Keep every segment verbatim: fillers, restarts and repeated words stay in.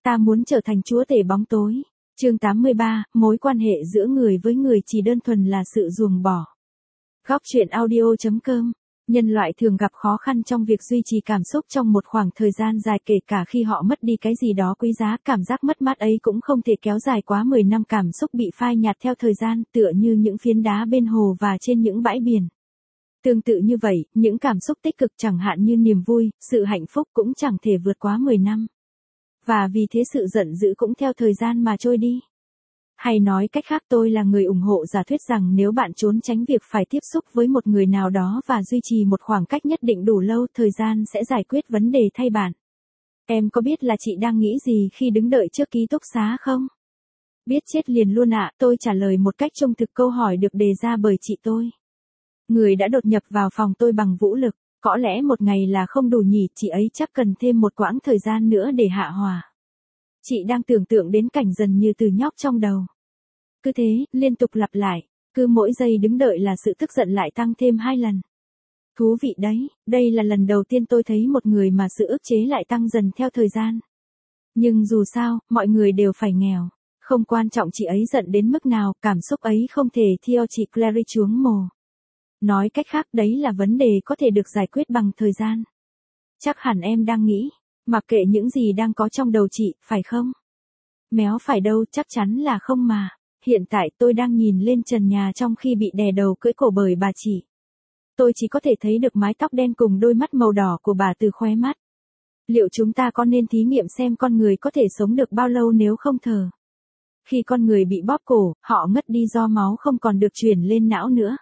Ta muốn trở thành chúa tể bóng tối. Chương tám mươi ba, mối quan hệ giữa người với người chỉ đơn thuần là sự ruồng bỏ. Góc truyện audio chấm com. Nhân loại thường gặp khó khăn trong việc duy trì cảm xúc trong một khoảng thời gian dài, kể cả khi họ mất đi cái gì đó quý giá. Cảm giác mất mát ấy cũng không thể kéo dài quá mười năm. Cảm xúc bị phai nhạt theo thời gian, tựa như những phiến đá bên hồ và trên những bãi biển. Tương tự như vậy, những cảm xúc tích cực chẳng hạn như niềm vui, sự hạnh phúc cũng chẳng thể vượt quá mười năm. Và vì thế sự giận dữ cũng theo thời gian mà trôi đi. Hay nói cách khác, tôi là người ủng hộ giả thuyết rằng nếu bạn trốn tránh việc phải tiếp xúc với một người nào đó và duy trì một khoảng cách nhất định đủ lâu, thời gian sẽ giải quyết vấn đề thay bạn. Em có biết là chị đang nghĩ gì khi đứng đợi trước ký túc xá không? Biết chết liền luôn ạ, tôi trả lời một cách trung thực câu hỏi được đề ra bởi chị tôi. Người đã đột nhập vào phòng tôi bằng vũ lực. Có lẽ một ngày là không đủ nhỉ, chị ấy chắc cần thêm một quãng thời gian nữa để hạ hỏa. Chị đang tưởng tượng đến cảnh dần như từ nhóc trong đầu. Cứ thế, liên tục lặp lại, cứ mỗi giây đứng đợi là sự tức giận lại tăng thêm hai lần. Thú vị đấy, đây là lần đầu tiên tôi thấy một người mà sự ức chế lại tăng dần theo thời gian. Nhưng dù sao, mọi người đều phải nghèo. Không quan trọng chị ấy giận đến mức nào, cảm xúc ấy không thể theo chị Clary chuống mồ. Nói cách khác, đấy là vấn đề có thể được giải quyết bằng thời gian. Chắc hẳn em đang nghĩ, mặc kệ những gì đang có trong đầu chị, phải không? Méo phải đâu, chắc chắn là không mà. Hiện tại tôi đang nhìn lên trần nhà trong khi bị đè đầu cưỡi cổ bởi bà chị. Tôi chỉ có thể thấy được mái tóc đen cùng đôi mắt màu đỏ của bà từ khóe mắt. Liệu chúng ta có nên thí nghiệm xem con người có thể sống được bao lâu nếu không thở? Khi con người bị bóp cổ, họ ngất đi do máu không còn được truyền lên não nữa.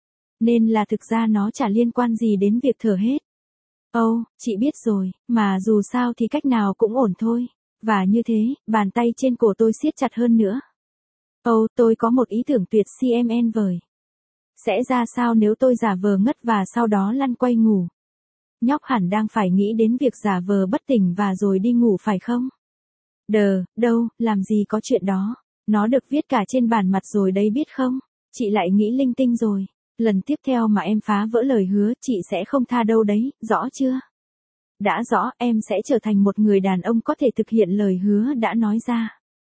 Nên là thực ra nó chả liên quan gì đến việc thở hết. Ồ, oh, chị biết rồi, mà dù sao thì cách nào cũng ổn thôi. Và như thế, bàn tay trên cổ tôi siết chặt hơn nữa. Ồ, oh, tôi có một ý tưởng tuyệt xê em en vời. Sẽ ra sao nếu tôi giả vờ ngất và sau đó lăn quay ngủ? Nhóc hẳn đang phải nghĩ đến việc giả vờ bất tỉnh và rồi đi ngủ phải không? Đờ, đâu, làm gì có chuyện đó. Nó được viết cả trên bản mặt rồi đấy biết không? Chị lại nghĩ linh tinh rồi. Lần tiếp theo mà em phá vỡ lời hứa, chị sẽ không tha đâu đấy, rõ chưa? Đã rõ, em sẽ trở thành một người đàn ông có thể thực hiện lời hứa đã nói ra.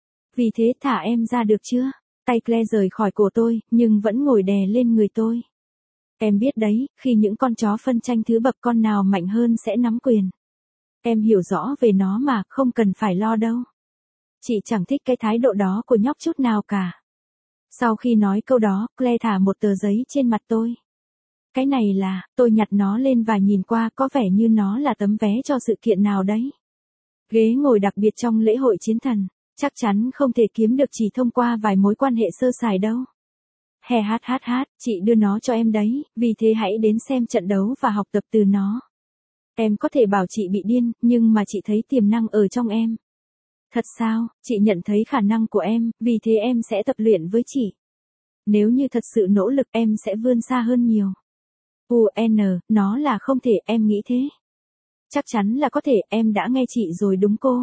Vì thế thả em ra được chưa? Tay Claire rời khỏi cổ tôi, nhưng vẫn ngồi đè lên người tôi. Em biết đấy, khi những con chó phân tranh thứ bậc con nào mạnh hơn sẽ nắm quyền. Em hiểu rõ về nó mà, không cần phải lo đâu. Chị chẳng thích cái thái độ đó của nhóc chút nào cả. Sau khi nói câu đó, Claire thả một tờ giấy trên mặt tôi. Cái này là, tôi nhặt nó lên và nhìn qua, có vẻ như nó là tấm vé cho sự kiện nào đấy. Ghế ngồi đặc biệt trong lễ hội chiến thần, chắc chắn không thể kiếm được chỉ thông qua vài mối quan hệ sơ sài đâu. Hè hát hát hát, chị đưa nó cho em đấy, vì thế hãy đến xem trận đấu và học tập từ nó. Em có thể bảo chị bị điên, nhưng mà chị thấy tiềm năng ở trong em. Thật sao, chị nhận thấy khả năng của em, vì thế em sẽ tập luyện với chị. Nếu như thật sự nỗ lực em sẽ vươn xa hơn nhiều. u en, nó là không thể, em nghĩ thế. Chắc chắn là có thể, em đã nghe chị rồi đúng cô.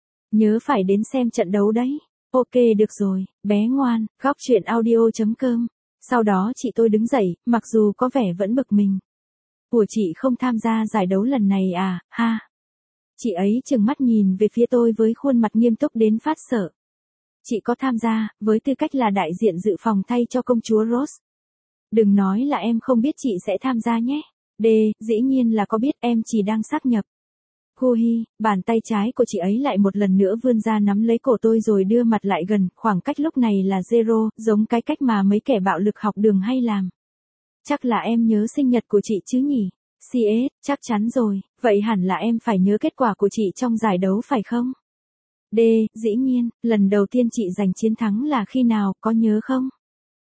Nhớ phải đến xem trận đấu đấy. Ok được rồi, bé ngoan, góc truyện audio chấm com. Sau đó chị tôi đứng dậy, mặc dù có vẻ vẫn bực mình. Của chị không tham gia giải đấu lần này à, ha. Chị ấy trừng mắt nhìn về phía tôi với khuôn mặt nghiêm túc đến phát sợ. Chị có tham gia, với tư cách là đại diện dự phòng thay cho công chúa Rose. Đừng nói là em không biết chị sẽ tham gia nhé. D, dĩ nhiên là có biết, em chỉ đang sáp nhập. Hu hi, bàn tay trái của chị ấy lại một lần nữa vươn ra nắm lấy cổ tôi rồi đưa mặt lại gần, khoảng cách lúc này là zero, giống cái cách mà mấy kẻ bạo lực học đường hay làm. Chắc là em nhớ sinh nhật của chị chứ nhỉ? xê ét, chắc chắn rồi, vậy hẳn là em phải nhớ kết quả của chị trong giải đấu phải không? D, dĩ nhiên, lần đầu tiên chị giành chiến thắng là khi nào, có nhớ không?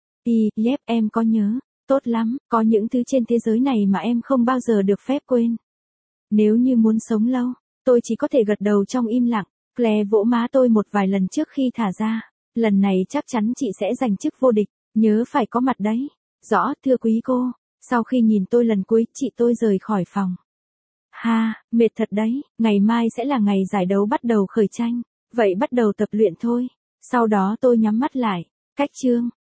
Y, yep, em có nhớ, tốt lắm, có những thứ trên thế giới này mà em không bao giờ được phép quên. Nếu như muốn sống lâu, tôi chỉ có thể gật đầu trong im lặng. Claire vỗ má tôi một vài lần trước khi thả ra. Lần này chắc chắn chị sẽ giành chức vô địch, nhớ phải có mặt đấy. Rõ, thưa quý cô. Sau khi nhìn tôi lần cuối, chị tôi rời khỏi phòng. Ha, mệt thật đấy, ngày mai sẽ là ngày giải đấu bắt đầu khởi tranh. Vậy bắt đầu tập luyện thôi. Sau đó tôi nhắm mắt lại. Cách chương.